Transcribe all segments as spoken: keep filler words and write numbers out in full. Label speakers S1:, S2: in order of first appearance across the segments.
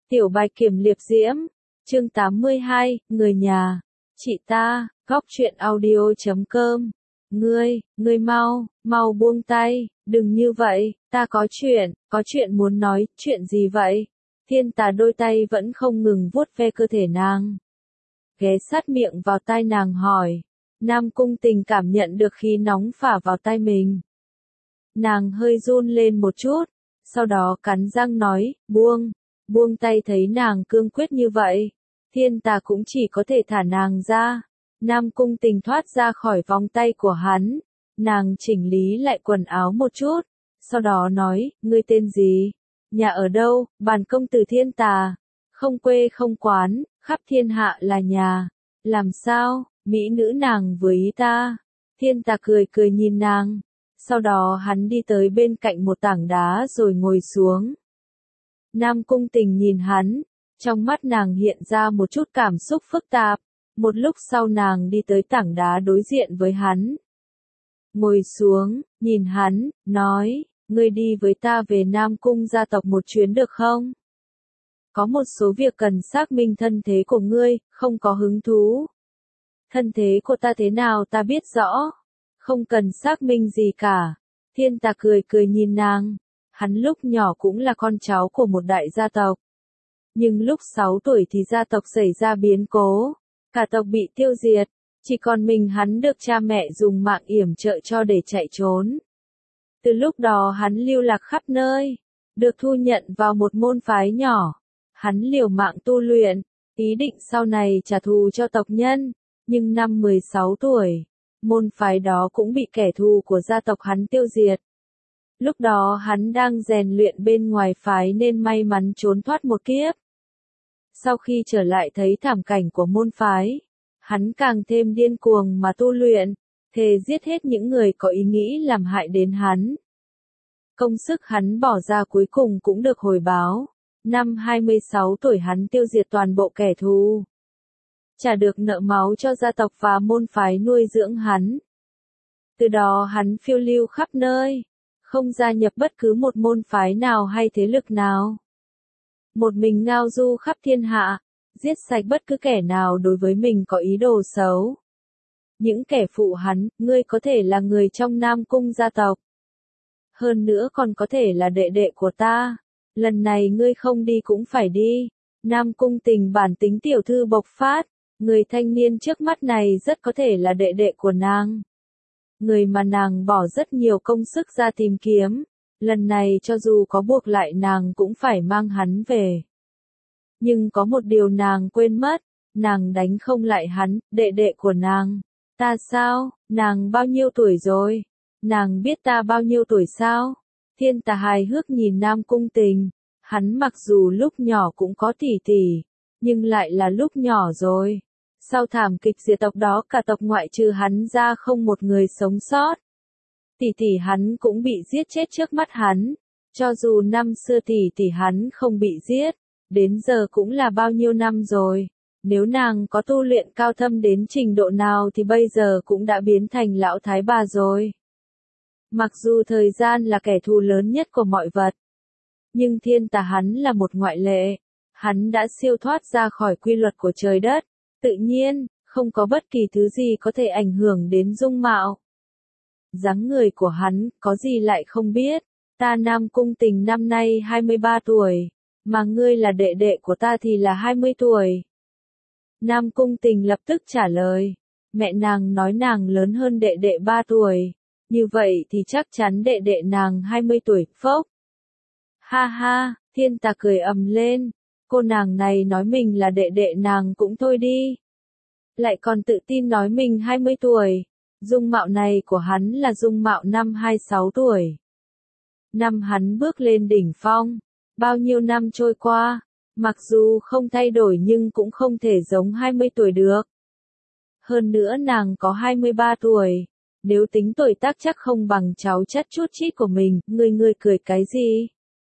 S1: Tiểu Bạch Kiểm Liệp Diễm, chương tám mươi hai, người nhà, chị ta, góc truyện audio chấm com. Ngươi, ngươi mau, mau buông tay, đừng như vậy, ta có chuyện, có chuyện muốn nói, chuyện gì vậy? Thiên Tà đôi tay vẫn không ngừng vuốt ve cơ thể nàng. Ghé sát miệng vào tai nàng hỏi. Nam Cung Tình cảm nhận được khí nóng phả vào tai mình. Nàng hơi run lên một chút, sau đó cắn răng nói, buông, buông tay. Thấy nàng cương quyết như vậy, Thiên Tà cũng chỉ có thể thả nàng ra. Nam Cung Tình thoát ra khỏi vòng tay của hắn, nàng chỉnh lý lại quần áo một chút, sau đó nói, ngươi tên gì? Nhà ở đâu? Bản công tử Thiên Tà, không quê không quán, khắp thiên hạ là nhà. Làm sao? Mỹ nữ nàng với ý ta. Thiên Tà cười cười nhìn nàng, sau đó hắn đi tới bên cạnh một tảng đá rồi ngồi xuống. Nam Cung Tình nhìn hắn, trong mắt nàng hiện ra một chút cảm xúc phức tạp. Một lúc sau nàng đi tới tảng đá đối diện với hắn. Ngồi xuống, nhìn hắn, nói, ngươi đi với ta về Nam Cung gia tộc một chuyến được không? Có một số việc cần xác minh thân thế của ngươi, không có hứng thú. Thân thế của ta thế nào ta biết rõ, không cần xác minh gì cả. Thiên Tà cười cười nhìn nàng, hắn lúc nhỏ cũng là con cháu của một đại gia tộc. Nhưng lúc sáu tuổi thì gia tộc xảy ra biến cố, cả tộc bị tiêu diệt, chỉ còn mình hắn được cha mẹ dùng mạng yểm trợ cho để chạy trốn. Từ lúc đó hắn lưu lạc khắp nơi, được thu nhận vào một môn phái nhỏ. Hắn liều mạng tu luyện, ý định sau này trả thù cho tộc nhân, nhưng năm mười sáu tuổi, môn phái đó cũng bị kẻ thù của gia tộc hắn tiêu diệt. Lúc đó hắn đang rèn luyện bên ngoài phái nên may mắn trốn thoát một kiếp. Sau khi trở lại thấy thảm cảnh của môn phái, hắn càng thêm điên cuồng mà tu luyện, thề giết hết những người có ý nghĩ làm hại đến hắn. Công sức hắn bỏ ra cuối cùng cũng được hồi báo. Năm hai mươi sáu tuổi hắn tiêu diệt toàn bộ kẻ thù, trả được nợ máu cho gia tộc và môn phái nuôi dưỡng hắn. Từ đó hắn phiêu lưu khắp nơi, không gia nhập bất cứ một môn phái nào hay thế lực nào. Một mình ngao du khắp thiên hạ, giết sạch bất cứ kẻ nào đối với mình có ý đồ xấu. Những kẻ phụ hắn, ngươi có thể là người trong Nam Cung gia tộc. Hơn nữa còn có thể là đệ đệ của ta. Lần này ngươi không đi cũng phải đi. Nam Cung Tình bản tính tiểu thư bộc phát, người thanh niên trước mắt này rất có thể là đệ đệ của nàng. Người mà nàng bỏ rất nhiều công sức ra tìm kiếm, lần này cho dù có buộc lại nàng cũng phải mang hắn về. Nhưng có một điều nàng quên mất, nàng đánh không lại hắn, đệ đệ của nàng. Ta sao? Nàng bao nhiêu tuổi rồi? Nàng biết ta bao nhiêu tuổi sao? Thiên Tà hài hước nhìn Nam Cung Tình, hắn mặc dù lúc nhỏ cũng có tỷ tỷ, nhưng lại là lúc nhỏ rồi. Sau thảm kịch diệt tộc đó cả tộc ngoại trừ hắn ra không một người sống sót. Tỷ tỷ hắn cũng bị giết chết trước mắt hắn, cho dù năm xưa tỷ tỷ hắn không bị giết, đến giờ cũng là bao nhiêu năm rồi. Nếu nàng có tu luyện cao thâm đến trình độ nào thì bây giờ cũng đã biến thành lão thái bà rồi. Mặc dù thời gian là kẻ thù lớn nhất của mọi vật, nhưng Thiên Tà hắn là một ngoại lệ. Hắn đã siêu thoát ra khỏi quy luật của trời đất, tự nhiên, không có bất kỳ thứ gì có thể ảnh hưởng đến dung mạo. Dáng người của hắn, có gì lại không biết. Ta Nam Cung Tình năm nay hai mươi ba tuổi, mà ngươi là đệ đệ của ta thì là hai mươi tuổi. Nam Cung Tình lập tức trả lời, mẹ nàng nói nàng lớn hơn đệ đệ ba tuổi. Như vậy thì chắc chắn đệ đệ nàng hai mươi tuổi, phốc. Ha ha, Thiên Tà cười ầm lên, cô nàng này nói mình là đệ đệ nàng cũng thôi đi. Lại còn tự tin nói mình hai mươi tuổi, dung mạo này của hắn là dung mạo năm hai mươi sáu tuổi. Năm hắn bước lên đỉnh phong, bao nhiêu năm trôi qua, mặc dù không thay đổi nhưng cũng không thể giống hai mươi tuổi được. Hơn nữa nàng có hai mươi ba tuổi. Nếu tính tuổi tác chắc không bằng cháu chắt chút chít của mình, ngươi ngươi cười cái gì?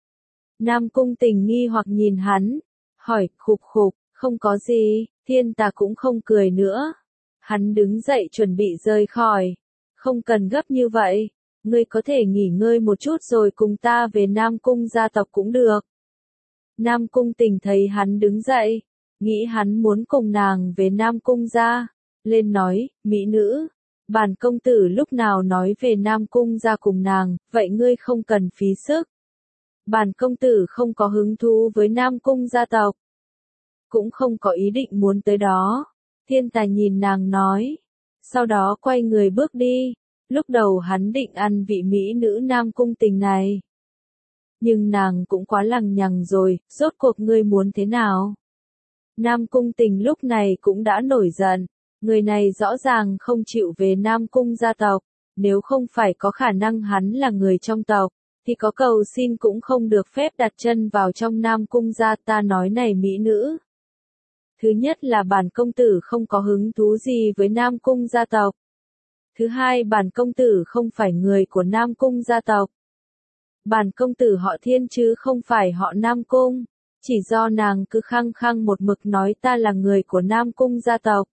S1: Nam Cung Tình nghi hoặc nhìn hắn, hỏi, khục khục, không có gì. Thiên Tà cũng không cười nữa. Hắn đứng dậy chuẩn bị rời khỏi. Không cần gấp như vậy, ngươi có thể nghỉ ngơi một chút rồi cùng ta về Nam Cung gia tộc cũng được. Nam Cung Tình thấy hắn đứng dậy, nghĩ hắn muốn cùng nàng về Nam Cung gia, lên nói, mỹ nữ, bản công tử lúc nào nói về Nam Cung gia cùng nàng, vậy ngươi không cần phí sức. Bản công tử không có hứng thú với Nam Cung gia tộc, cũng không có ý định muốn tới đó. Thiên Tài nhìn nàng nói, sau đó quay người bước đi. Lúc đầu hắn định ăn vị mỹ nữ Nam Cung Tình này, nhưng nàng cũng quá lằng nhằng rồi, rốt cuộc ngươi muốn thế nào? Nam Cung Tình lúc này cũng đã nổi giận, người này rõ ràng không chịu về Nam Cung gia tộc, nếu không phải có khả năng hắn là người trong tộc, thì có cầu xin cũng không được phép đặt chân vào trong Nam Cung gia. Ta nói này mỹ nữ, thứ nhất là bản công tử không có hứng thú gì với Nam Cung gia tộc. Thứ hai, bản công tử không phải người của Nam Cung gia tộc. Bản công tử họ Thiên chứ không phải họ Nam Cung. Chỉ do nàng cứ khăng khăng một mực nói ta là người của Nam Cung gia tộc.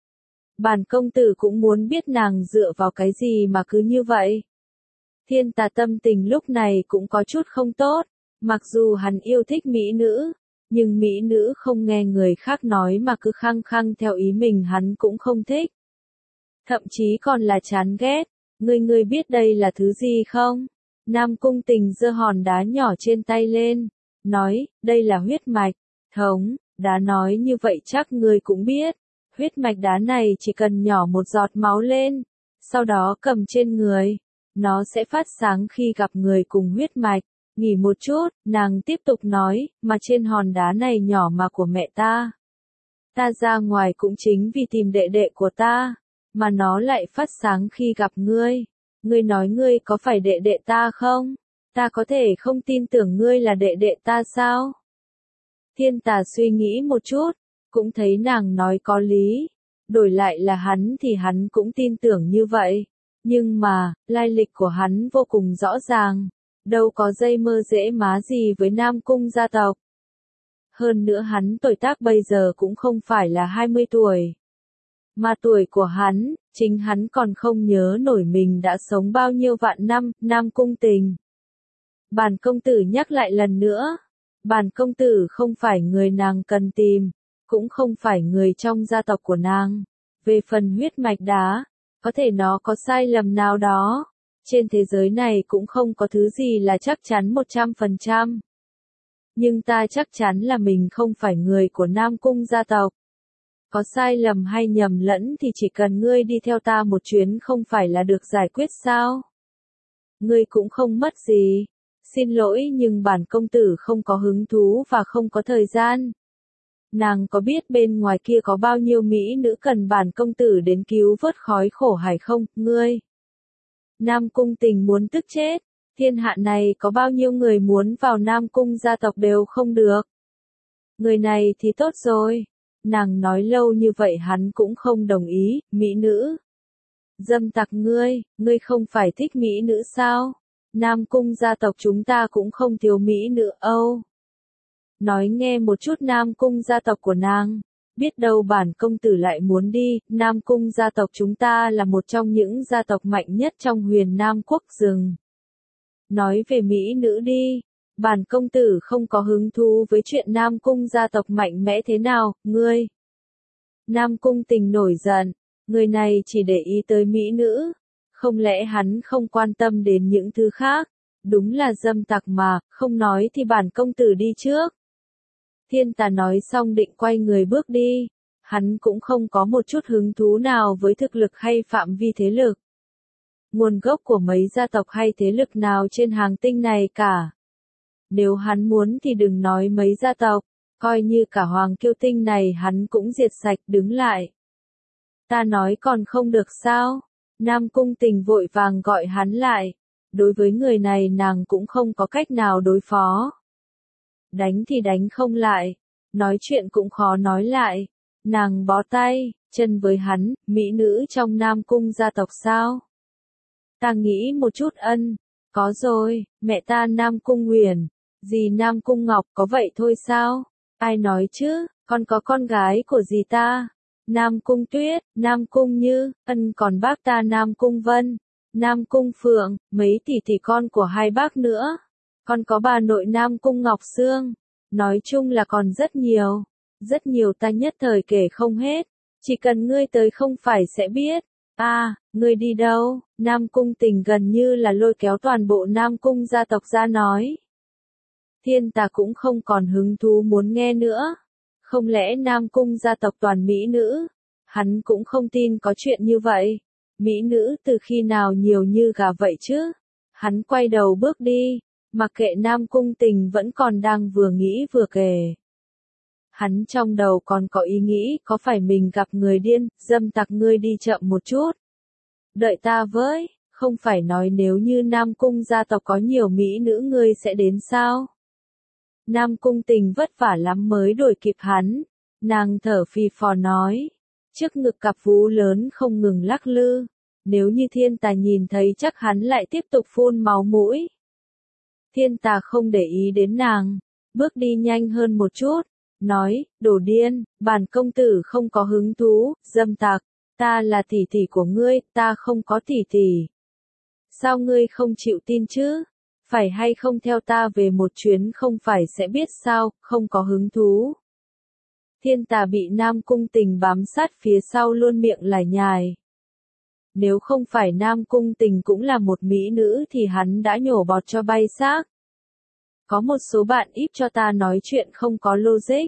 S1: Bản công tử cũng muốn biết nàng dựa vào cái gì mà cứ như vậy. Thiên Tà tâm tình lúc này cũng có chút không tốt. Mặc dù hắn yêu thích mỹ nữ, nhưng mỹ nữ không nghe người khác nói mà cứ khăng khăng theo ý mình hắn cũng không thích. Thậm chí còn là chán ghét. Ngươi ngươi biết đây là thứ gì không? Nam Cung Tình giơ hòn đá nhỏ trên tay lên, nói, đây là huyết mạch. Thống, đá nói như vậy chắc ngươi cũng biết. Huyết mạch đá này chỉ cần nhỏ một giọt máu lên, sau đó cầm trên người, nó sẽ phát sáng khi gặp người cùng huyết mạch. Nghỉ một chút, nàng tiếp tục nói, mà trên hòn đá này nhỏ mà của mẹ ta. Ta ra ngoài cũng chính vì tìm đệ đệ của ta, mà nó lại phát sáng khi gặp ngươi. Ngươi nói ngươi có phải đệ đệ ta không? Ta có thể không tin tưởng ngươi là đệ đệ ta sao? Thiên Tà suy nghĩ một chút, cũng thấy nàng nói có lý. Đổi lại là hắn thì hắn cũng tin tưởng như vậy. Nhưng mà, lai lịch của hắn vô cùng rõ ràng. Đâu có dây mơ dễ má gì với Nam Cung gia tộc. Hơn nữa hắn tuổi tác bây giờ cũng không phải là hai mươi tuổi. Mà tuổi của hắn, chính hắn còn không nhớ nổi mình đã sống bao nhiêu vạn năm. Nam Cung Tình. Bản công tử nhắc lại lần nữa. Bản công tử không phải người nàng cần tìm, cũng không phải người trong gia tộc của nàng. Về phần huyết mạch đá, có thể nó có sai lầm nào đó. Trên thế giới này cũng không có thứ gì là chắc chắn một trăm phần trăm. Nhưng ta chắc chắn là mình không phải người của Nam Cung gia tộc. Có sai lầm hay nhầm lẫn thì chỉ cần ngươi đi theo ta một chuyến không phải là được giải quyết sao? Ngươi cũng không mất gì. Xin lỗi nhưng bản công tử không có hứng thú và không có thời gian. Nàng có biết bên ngoài kia có bao nhiêu mỹ nữ cần bản công tử đến cứu vớt khói khổ hải không, ngươi? Nam Cung Tình muốn tức chết. Thiên hạ này có bao nhiêu người muốn vào Nam Cung gia tộc đều không được. Người này thì tốt rồi. Nàng nói lâu như vậy hắn cũng không đồng ý. Mỹ nữ. Dâm tặc ngươi, ngươi không phải thích mỹ nữ sao? Nam Cung gia tộc chúng ta cũng không thiếu mỹ nữ Âu. Nói nghe một chút Nam Cung gia tộc của nàng. Biết đâu bản công tử lại muốn đi. Nam Cung gia tộc chúng ta là một trong những gia tộc mạnh nhất trong huyền Nam quốc rừng. Nói về mỹ nữ đi. Bản công tử không có hứng thú với chuyện Nam Cung gia tộc mạnh mẽ thế nào, ngươi. Nam Cung Tình nổi giận. Người này chỉ để ý tới mỹ nữ. Không lẽ hắn không quan tâm đến những thứ khác? Đúng là dâm tặc mà, không nói thì bản công tử đi trước. Thiên Tà nói xong định quay người bước đi. Hắn cũng không có một chút hứng thú nào với thực lực hay phạm vi thế lực. Nguồn gốc của mấy gia tộc hay thế lực nào trên hành tinh này cả. Nếu hắn muốn thì đừng nói mấy gia tộc, coi như cả Hoàng Kiêu Tinh này hắn cũng diệt sạch. Đứng lại. Ta nói còn không được sao? Nam Cung Tình vội vàng gọi hắn lại. Đối với người này nàng cũng không có cách nào đối phó. Đánh thì đánh không lại. Nói chuyện cũng khó nói lại. Nàng bó tay, chân với hắn, mỹ nữ trong Nam Cung gia tộc sao? Ta nghĩ một chút ân. Có rồi, mẹ ta Nam Cung Huyền. Dì Nam Cung Ngọc có vậy thôi sao? Ai nói chứ, con có con gái của dì ta. Nam Cung Tuyết, Nam Cung Như, ân còn bác ta Nam Cung Vân, Nam Cung Phượng, mấy tỷ tỷ con của hai bác nữa. Con có bà nội Nam Cung Ngọc Sương. Nói chung là còn rất nhiều. Rất nhiều ta nhất thời kể không hết. Chỉ cần ngươi tới không phải sẽ biết. À, ngươi đi đâu? Nam Cung Tình gần như là lôi kéo toàn bộ Nam Cung gia tộc ra nói. Thiên Tà cũng không còn hứng thú muốn nghe nữa. Không lẽ Nam Cung gia tộc toàn mỹ nữ? Hắn cũng không tin có chuyện như vậy. Mỹ nữ từ khi nào nhiều như gà vậy chứ? Hắn quay đầu bước đi, mặc kệ Nam Cung Tình vẫn còn đang vừa nghĩ vừa kể. Hắn trong đầu còn có ý nghĩ có phải mình gặp người điên, dâm tặc ngươi đi chậm một chút. Đợi ta với, không phải nói nếu như Nam Cung gia tộc có nhiều mỹ nữ ngươi sẽ đến sao? Nam Cung Tình vất vả lắm mới đuổi kịp hắn, nàng thở phì phò nói, trước ngực cặp vú lớn không ngừng lắc lư, nếu như Thiên Tà nhìn thấy chắc hắn lại tiếp tục phun máu mũi. Thiên Tà không để ý đến nàng, bước đi nhanh hơn một chút, nói, đồ điên, bản công tử không có hứng thú, dâm tặc, ta là tỷ tỷ của ngươi, ta không có tỷ tỷ. Sao ngươi không chịu tin chứ? Phải hay không theo ta về một chuyến không phải sẽ biết sao, không có hứng thú. Thiên Tà bị Nam Cung Tình bám sát phía sau luôn miệng lải nhải. Nếu không phải Nam Cung Tình cũng là một mỹ nữ thì hắn đã nhổ bọt cho bay xác. Có một số bạn ít cho ta nói chuyện không có logic.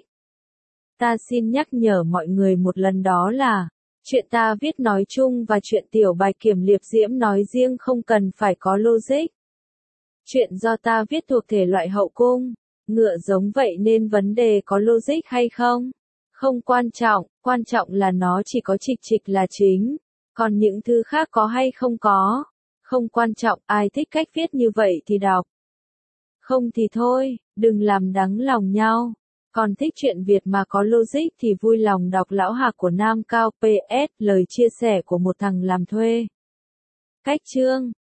S1: Ta xin nhắc nhở mọi người một lần đó là, chuyện ta viết nói chung và chuyện Tiểu Bạch Kiểm Liệp Diễm nói riêng không cần phải có logic. Chuyện do ta viết thuộc thể loại hậu cung, ngựa giống vậy nên vấn đề có logic hay không? Không quan trọng, quan trọng là nó chỉ có trịch trịch là chính, còn những thứ khác có hay không có. Không quan trọng, ai thích cách viết như vậy thì đọc. Không thì thôi, đừng làm đắng lòng nhau. Còn thích chuyện Việt mà có logic thì vui lòng đọc Lão Hạc của Nam Cao pê ét, lời chia sẻ của một thằng làm thuê. Cách chương